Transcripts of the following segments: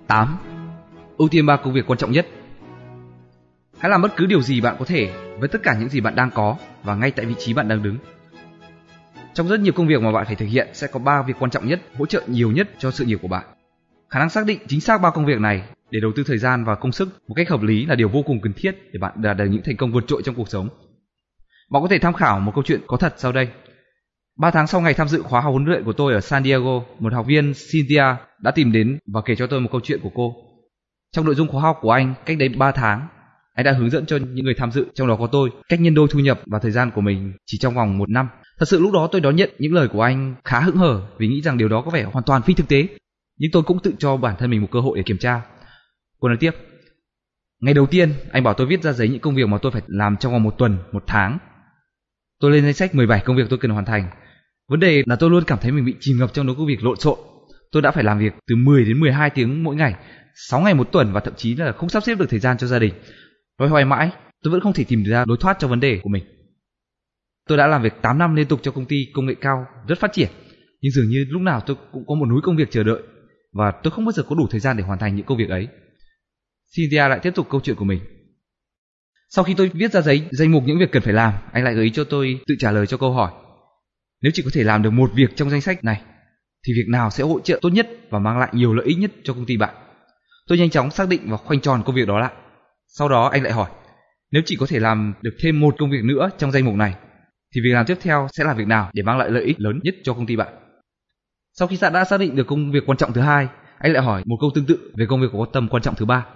8. Ưu tiên 3 công việc quan trọng nhất. Hãy làm bất cứ điều gì bạn có thể với tất cả những gì bạn đang có và ngay tại vị trí bạn đang đứng. Trong rất nhiều công việc mà bạn phải thực hiện sẽ có 3 việc quan trọng nhất hỗ trợ nhiều nhất cho sự nghiệp của bạn. Khả năng xác định chính xác 3 công việc này để đầu tư thời gian và công sức một cách hợp lý là điều vô cùng cần thiết để bạn đạt được những thành công vượt trội trong cuộc sống. Bạn có thể tham khảo một câu chuyện có thật sau đây. 3 tháng sau ngày tham dự khóa học huấn luyện của tôi ở San Diego, một học viên Cynthia đã tìm đến và kể cho tôi một câu chuyện của cô. Trong nội dung khóa học của anh cách đây 3 tháng, anh đã hướng dẫn cho những người tham dự, trong đó có tôi, cách nhân đôi thu nhập và thời gian của mình chỉ trong vòng 1 năm. Thật sự lúc đó tôi đón nhận những lời của anh khá hững hờ vì nghĩ rằng điều đó có vẻ hoàn toàn phi thực tế. Nhưng tôi cũng tự cho bản thân mình một cơ hội để kiểm tra. Cô nói tiếp. Ngày đầu tiên, anh bảo tôi viết ra giấy những công việc mà tôi phải làm trong vòng 1 tuần, 1 tháng. Tôi lên danh sách 17 công việc tôi cần hoàn thành. Vấn đề là tôi luôn cảm thấy mình bị chìm ngập trong đống công việc lộn xộn. Tôi đã phải làm việc từ 10 đến 12 tiếng mỗi ngày, 6 ngày một tuần và thậm chí là không sắp xếp được thời gian cho gia đình. Loay hoay mãi, tôi vẫn không thể tìm ra lối thoát cho vấn đề của mình. Tôi đã làm việc 8 năm liên tục cho công ty công nghệ cao rất phát triển, nhưng dường như lúc nào tôi cũng có một núi công việc chờ đợi và tôi không bao giờ có đủ thời gian để hoàn thành những công việc ấy. Cynthia lại tiếp tục câu chuyện của mình. Sau khi tôi viết ra danh mục những việc cần phải làm, anh lại gợi ý cho tôi tự trả lời cho câu hỏi. Nếu chỉ có thể làm được một việc trong danh sách này, thì việc nào sẽ hỗ trợ tốt nhất và mang lại nhiều lợi ích nhất cho công ty bạn? Tôi nhanh chóng xác định và khoanh tròn công việc đó lại. Sau đó anh lại hỏi, nếu chỉ có thể làm được thêm một công việc nữa trong danh mục này, thì việc làm tiếp theo sẽ là việc nào để mang lại lợi ích lớn nhất cho công ty bạn? Sau khi đã xác định được công việc quan trọng thứ hai, anh lại hỏi một câu tương tự về công việc có tầm quan trọng thứ ba.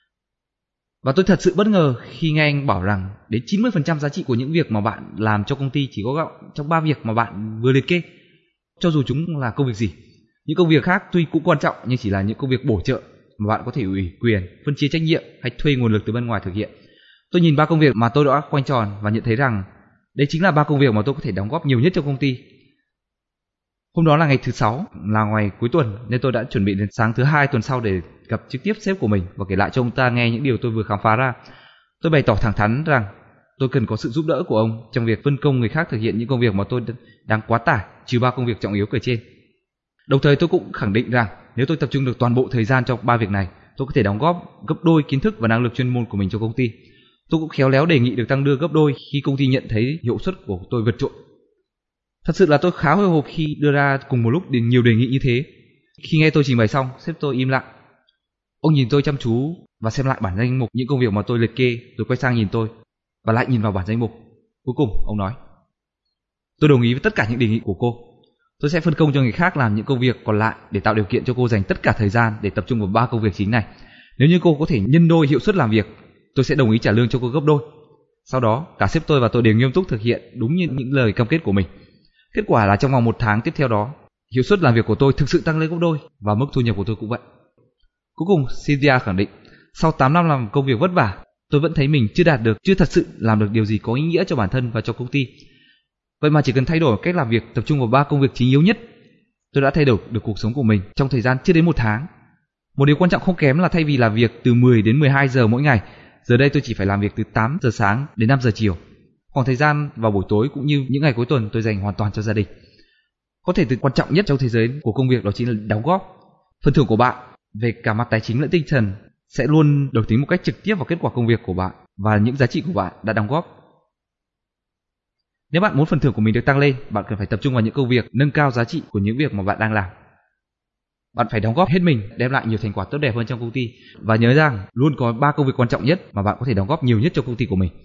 Và tôi thật sự bất ngờ khi nghe anh bảo rằng đến 90% giá trị của những việc mà bạn làm cho công ty chỉ có gọn trong 3 việc mà bạn vừa liệt kê, cho dù chúng là công việc gì. Những công việc khác tuy cũng quan trọng nhưng chỉ là những công việc bổ trợ mà bạn có thể ủy quyền, phân chia trách nhiệm hay thuê nguồn lực từ bên ngoài thực hiện. Tôi nhìn 3 công việc mà tôi đã khoanh tròn và nhận thấy rằng đây chính là 3 công việc mà tôi có thể đóng góp nhiều nhất cho công ty. Hôm đó là ngày thứ 6, là ngày cuối tuần, nên tôi đã chuẩn bị đến sáng thứ 2 tuần sau để gặp trực tiếp sếp của mình và kể lại cho ông ta nghe những điều tôi vừa khám phá ra. Tôi bày tỏ thẳng thắn rằng tôi cần có sự giúp đỡ của ông trong việc phân công người khác thực hiện những công việc mà tôi đang quá tải, trừ 3 công việc trọng yếu kể trên. Đồng thời tôi cũng khẳng định rằng nếu tôi tập trung được toàn bộ thời gian cho 3 việc này, tôi có thể đóng góp gấp đôi kiến thức và năng lực chuyên môn của mình cho công ty. Tôi cũng khéo léo đề nghị được tăng lương gấp đôi khi công ty nhận thấy hiệu suất của tôi vượt trội. Thật sự là tôi khá hồi hộp khi đưa ra cùng một lúc nhiều đề nghị như thế. Khi nghe tôi trình bày xong, sếp tôi im lặng. Ông nhìn tôi chăm chú và xem lại bản danh mục những công việc mà tôi liệt kê, rồi quay sang nhìn tôi và lại nhìn vào bản danh mục. Cuối cùng ông nói: tôi đồng ý với tất cả những đề nghị của cô. Tôi sẽ phân công cho người khác làm những công việc còn lại để tạo điều kiện cho cô dành tất cả thời gian để tập trung vào 3 công việc chính này. Nếu như cô có thể nhân đôi hiệu suất làm việc, tôi sẽ đồng ý trả lương cho cô gấp đôi. Sau đó, cả sếp tôi và tôi đều nghiêm túc thực hiện đúng như những lời cam kết của mình. Kết quả là trong vòng 1 tháng tiếp theo đó, hiệu suất làm việc của tôi thực sự tăng lên gấp đôi và mức thu nhập của tôi cũng vậy. Cuối cùng, Cynthia khẳng định, sau 8 năm làm công việc vất vả, tôi vẫn thấy mình chưa thật sự làm được điều gì có ý nghĩa cho bản thân và cho công ty. Vậy mà chỉ cần thay đổi cách làm việc, tập trung vào 3 công việc chính yếu nhất, tôi đã thay đổi được cuộc sống của mình trong thời gian chưa đến 1 tháng. Một điều quan trọng không kém là thay vì làm việc từ 10 đến 12 giờ mỗi ngày, giờ đây tôi chỉ phải làm việc từ 8 giờ sáng đến 5 giờ chiều. Khoảng thời gian vào buổi tối cũng như những ngày cuối tuần tôi dành hoàn toàn cho gia đình. Có thể từ quan trọng nhất trong thế giới của công việc đó chính là đóng góp. Phần thưởng của bạn về cả mặt tài chính lẫn tinh thần sẽ luôn được tính một cách trực tiếp vào kết quả công việc của bạn và những giá trị của bạn đã đóng góp. Nếu bạn muốn phần thưởng của mình được tăng lên, bạn cần phải tập trung vào những công việc nâng cao giá trị của những việc mà bạn đang làm. Bạn phải đóng góp hết mình, đem lại nhiều thành quả tốt đẹp hơn trong công ty và nhớ rằng luôn có 3 công việc quan trọng nhất mà bạn có thể đóng góp nhiều nhất cho công ty của mình.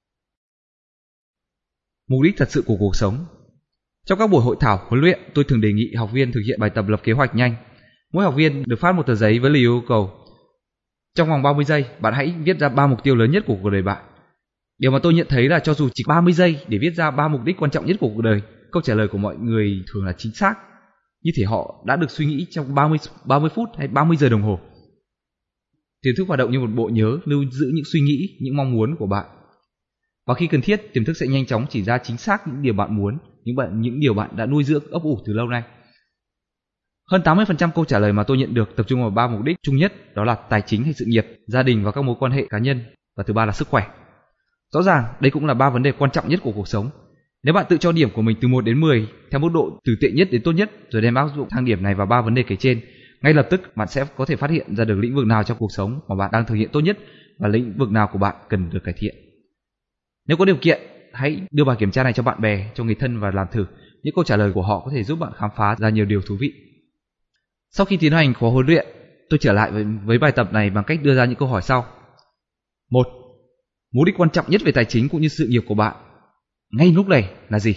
Mục đích thật sự của cuộc sống. Trong các buổi hội thảo huấn luyện, tôi thường đề nghị học viên thực hiện bài tập lập kế hoạch nhanh. Mỗi học viên được phát một tờ giấy với lời yêu cầu: trong vòng 30 giây, bạn hãy viết ra 3 mục tiêu lớn nhất của cuộc đời bạn. Điều mà tôi nhận thấy là cho dù chỉ 30 giây để viết ra 3 mục đích quan trọng nhất của cuộc đời, câu trả lời của mọi người thường là chính xác, như thể họ đã được suy nghĩ trong 30 phút hay 30 giờ đồng hồ. Tiềm thức hoạt động như một bộ nhớ lưu giữ những suy nghĩ, những mong muốn của bạn. Và khi cần thiết, tiềm thức sẽ nhanh chóng chỉ ra chính xác những điều bạn muốn, những điều bạn đã nuôi dưỡng ấp ủ từ lâu nay. Hơn 80% câu trả lời mà tôi nhận được tập trung vào 3 mục đích chung nhất, đó là tài chính hay sự nghiệp, gia đình và các mối quan hệ cá nhân, và thứ ba là sức khỏe. Rõ ràng, đây cũng là 3 vấn đề quan trọng nhất của cuộc sống. Nếu bạn tự cho điểm của mình từ 1 đến 10 theo mức độ từ tệ nhất đến tốt nhất, rồi đem áp dụng thang điểm này vào 3 vấn đề kể trên, Ngay lập tức bạn sẽ có thể phát hiện ra được lĩnh vực nào trong cuộc sống mà bạn đang thực hiện tốt nhất và lĩnh vực nào của bạn cần được cải thiện. Nếu có điều kiện, hãy đưa bài kiểm tra này cho bạn bè, cho người thân và làm thử. Những câu trả lời của họ có thể giúp bạn khám phá ra nhiều điều thú vị. Sau khi tiến hành khóa huấn luyện, tôi trở lại với bài tập này bằng cách đưa ra những câu hỏi sau. 1. Mục đích quan trọng nhất về tài chính cũng như sự nghiệp của bạn ngay lúc này là gì?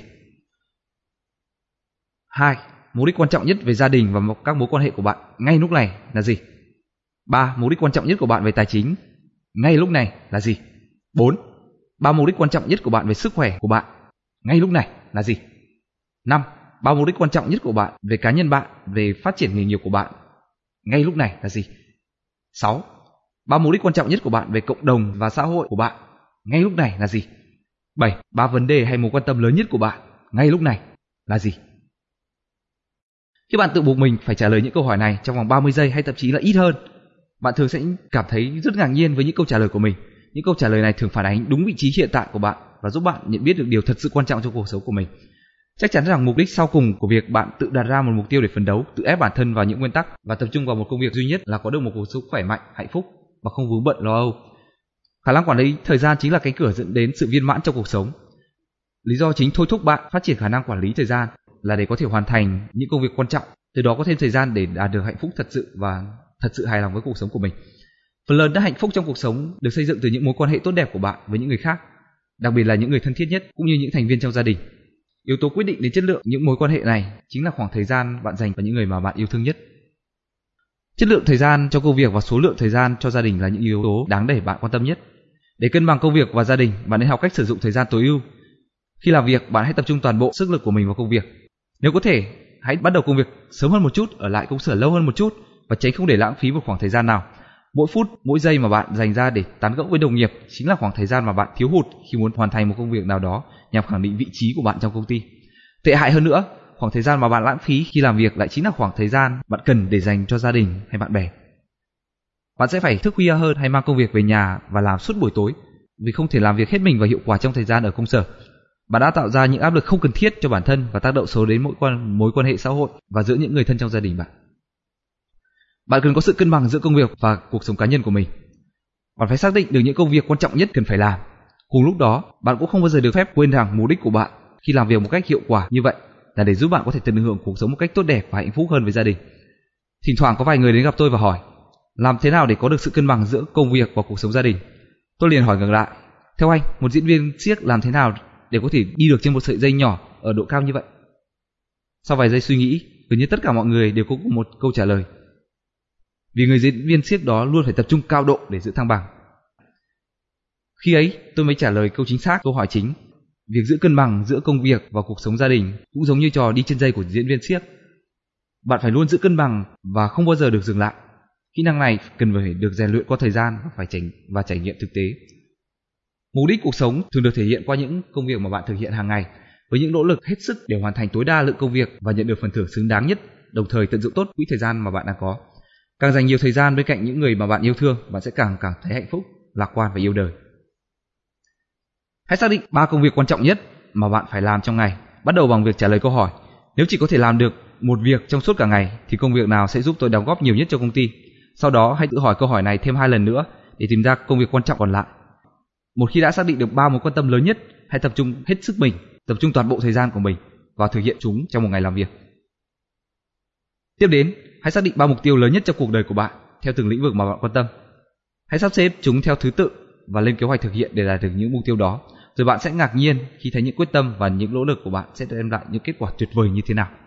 2. Mục đích quan trọng nhất về gia đình và các mối quan hệ của bạn ngay lúc này là gì? 3. Mục đích quan trọng nhất của bạn về tài chính ngay lúc này là gì? 4. 3 mục đích quan trọng nhất của bạn về sức khỏe của bạn ngay lúc này là gì? 5. 3 mục đích quan trọng nhất của bạn về cá nhân bạn, về phát triển nghề nghiệp của bạn ngay lúc này là gì? 6. 3 mục đích quan trọng nhất của bạn về cộng đồng và xã hội của bạn ngay lúc này là gì? 7. 3 vấn đề hay mối quan tâm lớn nhất của bạn ngay lúc này là gì? Khi bạn tự buộc mình phải trả lời những câu hỏi này trong vòng 30 giây hay thậm chí là ít hơn, bạn thường sẽ cảm thấy rất ngạc nhiên với những câu trả lời của mình. Những câu trả lời này thường phản ánh đúng vị trí hiện tại của bạn và giúp bạn nhận biết được điều thật sự quan trọng trong cuộc sống của mình. Chắc chắn rằng mục đích sau cùng của việc bạn tự đặt ra một mục tiêu để phấn đấu, tự ép bản thân vào những nguyên tắc và tập trung vào một công việc duy nhất là có được một cuộc sống khỏe mạnh, hạnh phúc và không vướng bận lo âu. Khả năng quản lý thời gian chính là cánh cửa dẫn đến sự viên mãn trong cuộc sống. Lý do chính thôi thúc bạn phát triển khả năng quản lý thời gian là để có thể hoàn thành những công việc quan trọng, từ đó có thêm thời gian để đạt được hạnh phúc thật sự và thật sự hài lòng với cuộc sống của mình. Phần lớn các hạnh phúc trong cuộc sống được xây dựng từ những mối quan hệ tốt đẹp của bạn với những người khác, đặc biệt là những người thân thiết nhất cũng như những thành viên trong gia đình. Yếu tố quyết định đến chất lượng những mối quan hệ này chính là khoảng thời gian bạn dành vào những người mà bạn yêu thương nhất. Chất lượng thời gian cho công việc và số lượng thời gian cho gia đình là những yếu tố đáng để bạn quan tâm nhất. Để cân bằng công việc và gia đình, bạn nên học cách sử dụng thời gian tối ưu. Khi làm việc, bạn hãy tập trung toàn bộ sức lực của mình vào công việc. Nếu có thể, hãy bắt đầu công việc sớm hơn một chút, ở lại công sở lâu hơn một chút và tránh không để lãng phí một khoảng thời gian nào. Mỗi phút, mỗi giây mà bạn dành ra để tán gẫu với đồng nghiệp chính là khoảng thời gian mà bạn thiếu hụt khi muốn hoàn thành một công việc nào đó nhằm khẳng định vị trí của bạn trong công ty. Tệ hại hơn nữa, khoảng thời gian mà bạn lãng phí khi làm việc lại chính là khoảng thời gian bạn cần để dành cho gia đình hay bạn bè. Bạn sẽ phải thức khuya hơn hay mang công việc về nhà và làm suốt buổi tối vì không thể làm việc hết mình và hiệu quả trong thời gian ở công sở. Bạn đã tạo ra những áp lực không cần thiết cho bản thân và tác động xấu đến mối quan hệ xã hội và giữa những người thân trong gia đình bạn. Bạn cần có sự cân bằng giữa công việc và cuộc sống cá nhân của mình. Bạn phải xác định được những công việc quan trọng nhất cần phải làm. Cùng lúc đó, bạn cũng không bao giờ được phép quên rằng mục đích của bạn khi làm việc một cách hiệu quả như vậy là để giúp bạn có thể tận hưởng cuộc sống một cách tốt đẹp và hạnh phúc hơn với gia đình. Thỉnh thoảng có vài người đến gặp tôi và hỏi, làm thế nào để có được sự cân bằng giữa công việc và cuộc sống gia đình? Tôi liền hỏi ngược lại, theo anh, một diễn viên xiếc làm thế nào để có thể đi được trên một sợi dây nhỏ ở độ cao như vậy? Sau vài giây suy nghĩ, gần như tất cả mọi người đều có một câu trả lời. Vì người diễn viên xiếc đó luôn phải tập trung cao độ để giữ thăng bằng. Khi ấy, tôi mới trả lời câu chính xác câu hỏi chính. Việc giữ cân bằng giữa công việc và cuộc sống gia đình cũng giống như trò đi trên dây của diễn viên xiếc. Bạn phải luôn giữ cân bằng và không bao giờ được dừng lại. Kỹ năng này cần phải được rèn luyện qua thời gian và trải nghiệm thực tế. Mục đích cuộc sống thường được thể hiện qua những công việc mà bạn thực hiện hàng ngày, với những nỗ lực hết sức để hoàn thành tối đa lượng công việc và nhận được phần thưởng xứng đáng nhất, đồng thời tận dụng tốt quỹ thời gian mà bạn đang có. Càng dành nhiều thời gian bên cạnh những người mà bạn yêu thương, bạn sẽ càng thấy hạnh phúc, lạc quan và yêu đời. Hãy xác định 3 công việc quan trọng nhất mà bạn phải làm trong ngày. Bắt đầu bằng việc trả lời câu hỏi: nếu chỉ có thể làm được một việc trong suốt cả ngày thì công việc nào sẽ giúp tôi đóng góp nhiều nhất cho công ty? Sau đó hãy tự hỏi câu hỏi này thêm 2 lần nữa để tìm ra công việc quan trọng còn lại. Một khi đã xác định được 3 mối quan tâm lớn nhất, hãy tập trung hết sức mình, tập trung toàn bộ thời gian của mình vào thực hiện chúng trong một ngày làm việc. Tiếp đến, hãy xác định 3 mục tiêu lớn nhất trong cuộc đời của bạn theo từng lĩnh vực mà bạn quan tâm. Hãy sắp xếp chúng theo thứ tự và lên kế hoạch thực hiện để đạt được những mục tiêu đó. Rồi bạn sẽ ngạc nhiên khi thấy những quyết tâm và những nỗ lực của bạn sẽ đem lại những kết quả tuyệt vời như thế nào.